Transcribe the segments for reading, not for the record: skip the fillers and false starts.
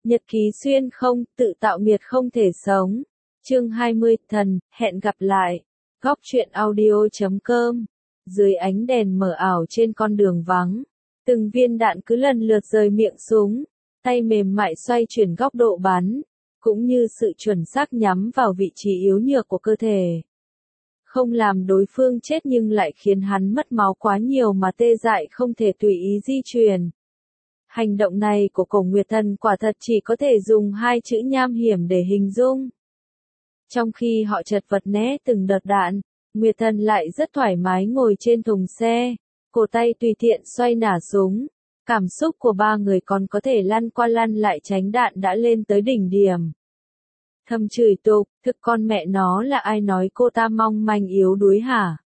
Nhật ký xuyên không, tự tạo miệt không thể sống. Chương 20, thần, hẹn gặp lại. Góc truyện audio.com. Dưới ánh đèn mờ ảo trên con đường vắng, từng viên đạn cứ lần lượt rời miệng súng, tay mềm mại xoay chuyển góc độ bắn, cũng như sự chuẩn xác nhắm vào vị trí yếu nhược của cơ thể. Không làm đối phương chết nhưng lại khiến hắn mất máu quá nhiều mà tê dại không thể tùy ý di chuyển. Hành động này của Cổ Nguyệt Thần quả thật chỉ có thể dùng hai chữ nham hiểm để hình dung. Trong khi họ chật vật né từng đợt đạn, Nguyệt Thần lại rất thoải mái ngồi trên thùng xe, cổ tay tùy tiện xoay nả súng. Cảm xúc của ba người còn có thể lăn qua lăn lại tránh đạn đã lên tới đỉnh điểm. Thầm chửi tục, thực con mẹ nó là ai nói cô ta mong manh yếu đuối hả?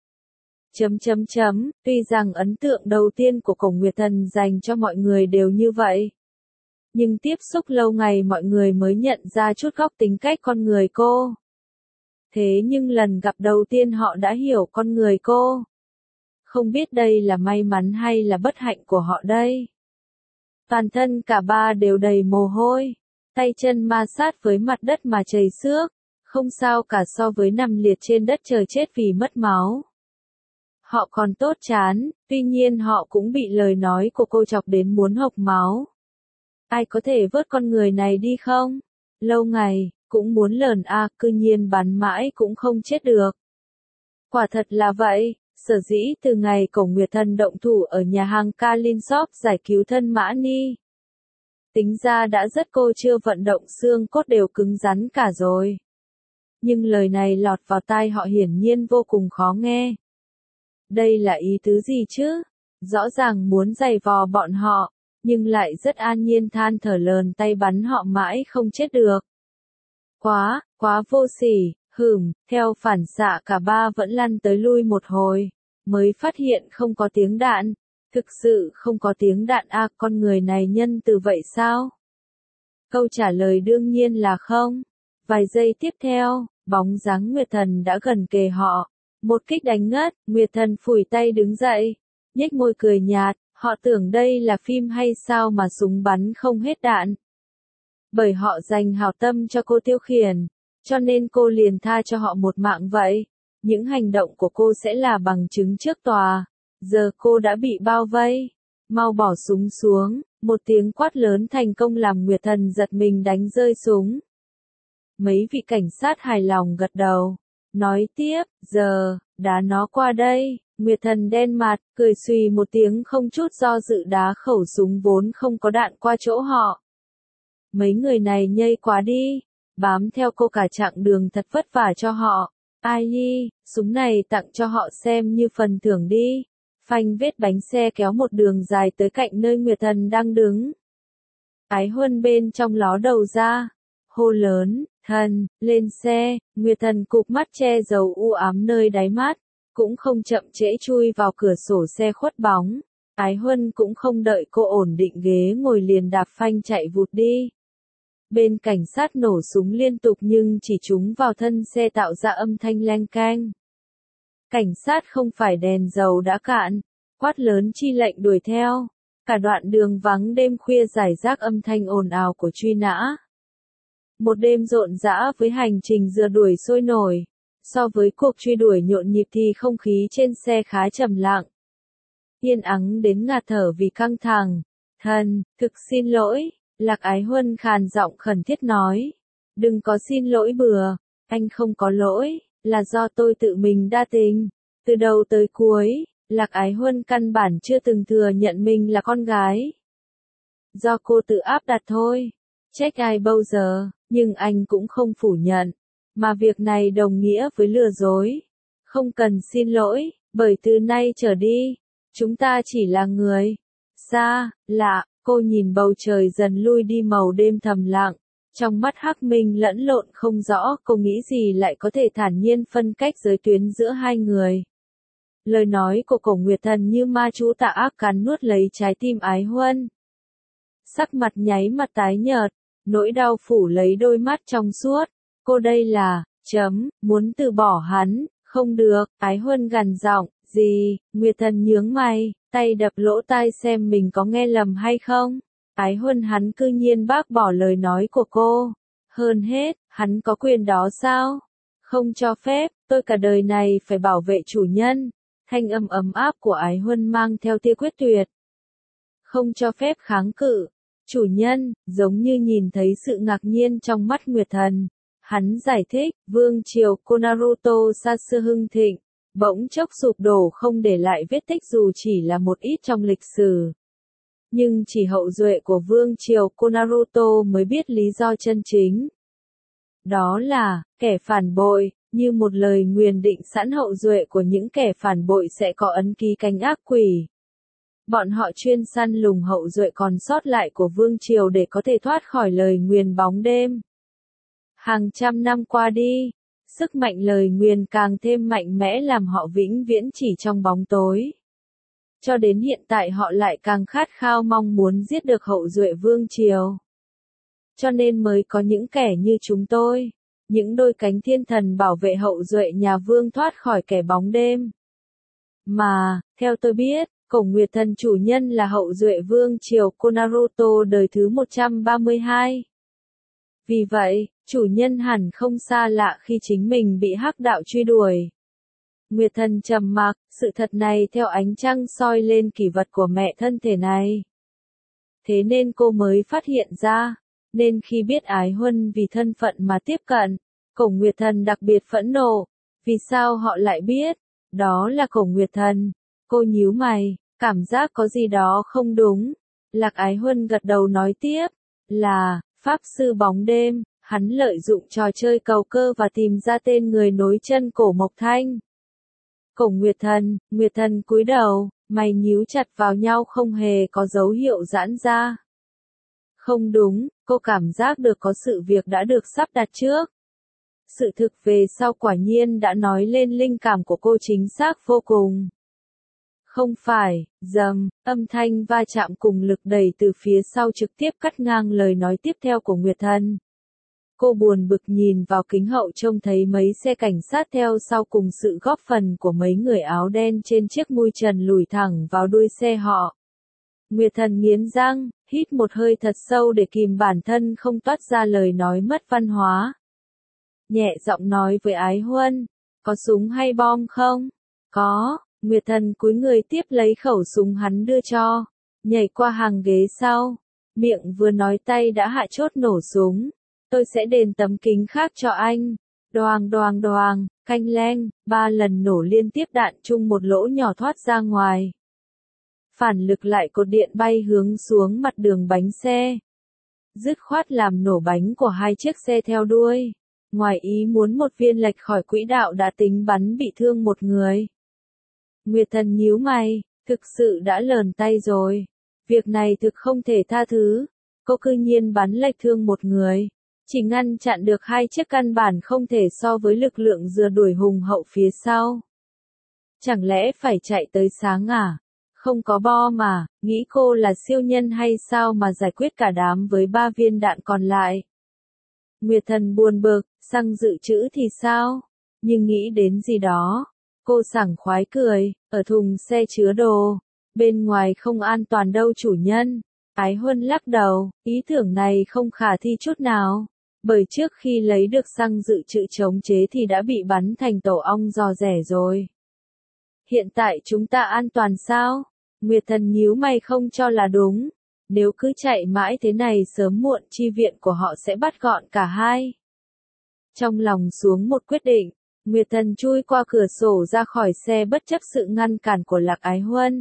Tuy rằng ấn tượng đầu tiên của Cổ Nguyệt Thần dành cho mọi người đều như vậy. Nhưng tiếp xúc lâu ngày mọi người mới nhận ra chút góc tính cách con người cô. Thế nhưng lần gặp đầu tiên họ đã hiểu con người cô. Không biết đây là may mắn hay là bất hạnh của họ đây. Toàn thân cả ba đều đầy mồ hôi, tay chân ma sát với mặt đất mà chảy xước, không sao cả so với nằm liệt trên đất chờ chết vì mất máu. Họ còn tốt chán, tuy nhiên họ cũng bị lời nói của cô chọc đến muốn hộc máu. Ai có thể vớt con người này đi không? Lâu ngày, cũng muốn lờn cư nhiên bắn mãi cũng không chết được. Quả thật là vậy, sở dĩ từ ngày Cổ Nguyệt Thần động thủ ở nhà hàng Kalin Shop giải cứu thân Mã Ni. Tính ra đã rất cô chưa vận động xương cốt đều cứng rắn cả rồi. Nhưng lời này lọt vào tai họ hiển nhiên vô cùng khó nghe. Đây là ý tứ gì chứ? Rõ ràng muốn giày vò bọn họ, nhưng lại rất an nhiên than thở lờn tay bắn họ mãi không chết được. Quá vô sỉ, theo phản xạ cả ba vẫn lăn tới lui một hồi, mới phát hiện không có tiếng đạn. Thực sự không có tiếng đạn con người này nhân từ vậy sao? Câu trả lời đương nhiên là không. Vài giây tiếp theo, bóng dáng Nguyệt Thần đã gần kề họ. Một kích đánh ngất, Nguyệt Thần phủi tay đứng dậy, nhếch môi cười nhạt, họ tưởng đây là phim hay sao mà súng bắn không hết đạn. Bởi họ dành hảo tâm cho cô tiêu khiển, cho nên cô liền tha cho họ một mạng vậy. Những hành động của cô sẽ là bằng chứng trước tòa. Giờ cô đã bị bao vây. Mau bỏ súng xuống, một tiếng quát lớn thành công làm Nguyệt Thần giật mình đánh rơi súng. Mấy vị cảnh sát hài lòng gật đầu. Nói tiếp, giờ, đá nó qua đây. Nguyệt Thần đen mặt, cười xùy một tiếng không chút do dự đá khẩu súng vốn không có đạn qua chỗ họ. Mấy người này nhây quá đi, bám theo cô cả chặng đường thật vất vả cho họ. Ai nhi, súng này tặng cho họ xem như phần thưởng đi. Phanh vết bánh xe kéo một đường dài tới cạnh nơi Nguyệt Thần đang đứng. Ái Huân bên trong ló đầu ra, hô lớn, thần, lên xe. Nguyệt Thần cụp mắt che giấu u ám nơi đáy mắt, cũng không chậm trễ chui vào cửa sổ xe khuất bóng. Ái Huân cũng không đợi cô ổn định ghế ngồi liền đạp phanh chạy vụt đi. Bên cảnh sát nổ súng liên tục nhưng chỉ trúng vào thân xe tạo ra âm thanh leng keng. Cảnh sát không phải đèn dầu đã cạn, quát lớn chi lệnh đuổi theo. Cả đoạn đường vắng đêm khuya rải rác âm thanh ồn ào của truy nã. Một đêm rộn rã với hành trình rượt đuổi sôi nổi. So với cuộc truy đuổi nhộn nhịp thì không khí trên xe khá trầm lặng. Yên ắng đến ngạt thở vì căng thẳng. Thần, thực xin lỗi, Lạc Ái Huân khàn giọng khẩn thiết nói. Đừng có xin lỗi bừa, anh không có lỗi, là do tôi tự mình đa tình. Từ đầu tới cuối, Lạc Ái Huân căn bản chưa từng thừa nhận mình là con gái. Do cô tự áp đặt thôi, trách ai bao giờ, nhưng anh cũng không phủ nhận. Mà việc này đồng nghĩa với lừa dối. Không cần xin lỗi, bởi từ nay trở đi, chúng ta chỉ là người. Xa, lạ, cô nhìn bầu trời dần lui đi màu đêm thầm lặng. Trong mắt Hắc Minh lẫn lộn không rõ cô nghĩ gì lại có thể thản nhiên phân cách giới tuyến giữa hai người. Lời nói của Cổ Nguyệt Thần như ma chú tà ác cắn nuốt lấy trái tim Ái Huân. Sắc mặt nháy mặt tái nhợt, nỗi đau phủ lấy đôi mắt trong suốt. Cô đây là, muốn từ bỏ hắn, không được. Ái Huân gằn giọng, gì? Nguyệt Thần nhướng mày, tay đập lỗ tai xem mình có nghe lầm hay không. Ái Huân hắn cư nhiên bác bỏ lời nói của cô. Hơn hết, hắn có quyền đó sao? Không cho phép, tôi cả đời này phải bảo vệ chủ nhân. Thanh âm ấm áp của Ái Huân mang theo tia quyết tuyệt. Không cho phép kháng cự. Chủ nhân, giống như nhìn thấy sự ngạc nhiên trong mắt Nguyệt Thần. Hắn giải thích, vương triều Konaruto xa xưa hưng thịnh, bỗng chốc sụp đổ không để lại vết tích dù chỉ là một ít trong lịch sử. Nhưng chỉ hậu duệ của vương triều Konaruto mới biết lý do chân chính. Đó là, kẻ phản bội, như một lời nguyền định sẵn hậu duệ của những kẻ phản bội sẽ có ấn ký canh ác quỷ. Bọn họ chuyên săn lùng hậu duệ còn sót lại của vương triều để có thể thoát khỏi lời nguyền bóng đêm. Hàng trăm năm qua đi, sức mạnh lời nguyền càng thêm mạnh mẽ làm họ vĩnh viễn chỉ trong bóng tối. Cho đến hiện tại họ lại càng khát khao mong muốn giết được hậu duệ vương triều. Cho nên mới có những kẻ như chúng tôi, những đôi cánh thiên thần bảo vệ hậu duệ nhà vương thoát khỏi kẻ bóng đêm. Mà, theo tôi biết, Cổ Nguyệt Thần chủ nhân là hậu duệ vương triều Konaruto đời thứ 132. Vì vậy, chủ nhân hẳn không xa lạ khi chính mình bị hắc đạo truy đuổi. Nguyệt Thần trầm mặc, sự thật này theo ánh trăng soi lên kỷ vật của mẹ thân thể này. Thế nên cô mới phát hiện ra, nên khi biết Ái Huân vì thân phận mà tiếp cận, Cổ Nguyệt Thần đặc biệt phẫn nộ. Vì sao họ lại biết? Đó là Cổ Nguyệt Thần. Cô nhíu mày, cảm giác có gì đó không đúng. Lạc Ái Huân gật đầu nói tiếp, là, Pháp Sư Bóng Đêm, hắn lợi dụng trò chơi cầu cơ và tìm ra tên người nối chân Cổ Mộc Thanh. Cổ Nguyệt Thần cúi đầu, mày nhíu chặt vào nhau không hề có dấu hiệu giãn ra. Không đúng, cô cảm giác được có sự việc đã được sắp đặt trước. Sự thực về sau quả nhiên đã nói lên linh cảm của cô chính xác vô cùng. Không phải, dầm, âm thanh va chạm cùng lực đẩy từ phía sau trực tiếp cắt ngang lời nói tiếp theo của Nguyệt Thần. Cô buồn bực nhìn vào kính hậu trông thấy mấy xe cảnh sát theo sau cùng sự góp phần của mấy người áo đen trên chiếc mui trần lùi thẳng vào đuôi xe họ. Nguyệt Thần nghiến răng, hít một hơi thật sâu để kìm bản thân không toát ra lời nói mất văn hóa. Nhẹ giọng nói với Ái Huân, có súng hay bom không? Có, Nguyệt Thần cúi người tiếp lấy khẩu súng hắn đưa cho, nhảy qua hàng ghế sau, miệng vừa nói tay đã hạ chốt nổ súng. Tôi sẽ đền tấm kính khác cho anh. Đoàng đoàng đoàng, canh leng, 3 lần nổ liên tiếp đạn chung một lỗ nhỏ thoát ra ngoài. Phản lực lại cột điện bay hướng xuống mặt đường bánh xe. Dứt khoát làm nổ bánh của 2 chiếc xe theo đuôi. Ngoài ý muốn một viên lệch khỏi quỹ đạo đã tính bắn bị thương một người. Nguyệt Thần nhíu mày, thực sự đã lờn tay rồi. Việc này thực không thể tha thứ. Cô cư nhiên bắn lệch thương một người. Chỉ ngăn chặn được 2 chiếc căn bản không thể so với lực lượng rượt đuổi hùng hậu phía sau. Chẳng lẽ phải chạy tới sáng à? Không có bom mà, nghĩ cô là siêu nhân hay sao mà giải quyết cả đám với 3 viên đạn còn lại. Nguyệt Thần buồn bực, xăng dự trữ thì sao? Nhưng nghĩ đến gì đó. Cô sảng khoái cười, ở thùng xe chứa đồ. Bên ngoài không an toàn đâu chủ nhân. Ái Huân lắc đầu, ý tưởng này không khả thi chút nào. Bởi trước khi lấy được xăng dự trữ chống chế thì đã bị bắn thành tổ ong giò rẻ rồi. Hiện tại chúng ta an toàn sao? Nguyệt Thần nhíu mày không cho là đúng. Nếu cứ chạy mãi thế này sớm muộn chi viện của họ sẽ bắt gọn cả hai. Trong lòng xuống một quyết định, Nguyệt Thần chui qua cửa sổ ra khỏi xe bất chấp sự ngăn cản của Lạc Ái Huân.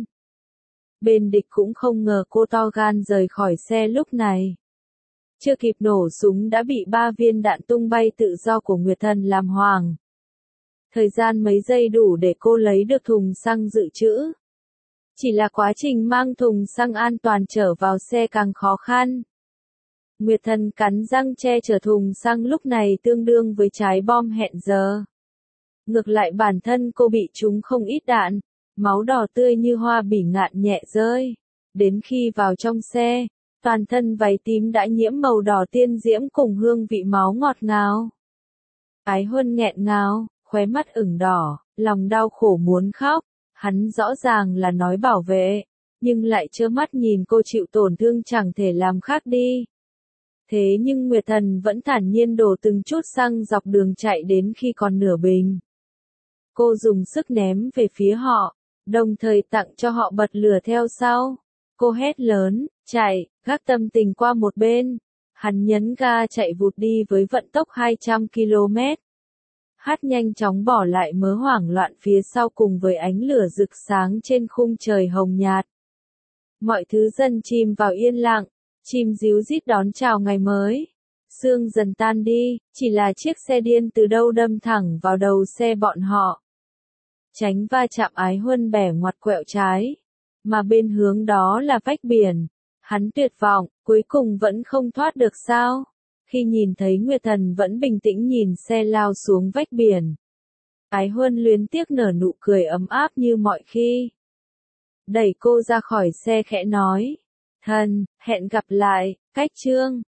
Bên địch cũng không ngờ cô to gan rời khỏi xe lúc này. Chưa kịp nổ súng đã bị 3 viên đạn tung bay tự do của Nguyệt Thần làm hoảng. Thời gian mấy giây đủ để cô lấy được thùng xăng dự trữ. Chỉ là quá trình mang thùng xăng an toàn trở vào xe càng khó khăn. Nguyệt Thần cắn răng che chở thùng xăng lúc này tương đương với trái bom hẹn giờ. Ngược lại bản thân cô bị trúng không ít đạn, máu đỏ tươi như hoa bỉ ngạn nhẹ rơi. Đến khi vào trong xe, toàn thân váy tím đã nhiễm màu đỏ tiên diễm cùng hương vị máu ngọt ngào. Ái Huân nghẹn ngào, khóe mắt ửng đỏ, lòng đau khổ muốn khóc. Hắn rõ ràng là nói bảo vệ, nhưng lại trơ mắt nhìn cô chịu tổn thương chẳng thể làm khác đi. Thế nhưng Nguyệt Thần vẫn thản nhiên đổ từng chút xăng dọc đường chạy đến khi còn nửa bình. Cô dùng sức ném về phía họ, đồng thời tặng cho họ bật lửa theo sau. Cô hét lớn, chạy, gác tâm tình qua một bên. Hắn nhấn ga chạy vụt đi với vận tốc 200 km. Hát nhanh chóng bỏ lại mớ hoảng loạn phía sau cùng với ánh lửa rực sáng trên khung trời hồng nhạt. Mọi thứ dần chìm vào yên lặng, chim ríu rít đón chào ngày mới. Sương dần tan đi, chỉ là chiếc xe điên từ đâu đâm thẳng vào đầu xe bọn họ. Tránh va chạm, Ái Huân bẻ ngoặt quẹo trái, mà bên hướng đó là vách biển. Hắn tuyệt vọng, cuối cùng vẫn không thoát được sao? Khi nhìn thấy Nguyệt Thần vẫn bình tĩnh nhìn xe lao xuống vách biển, Ái Huân luyến tiếc nở nụ cười ấm áp như mọi khi. Đẩy cô ra khỏi xe khẽ nói, Thần, hẹn gặp lại, cách Trương.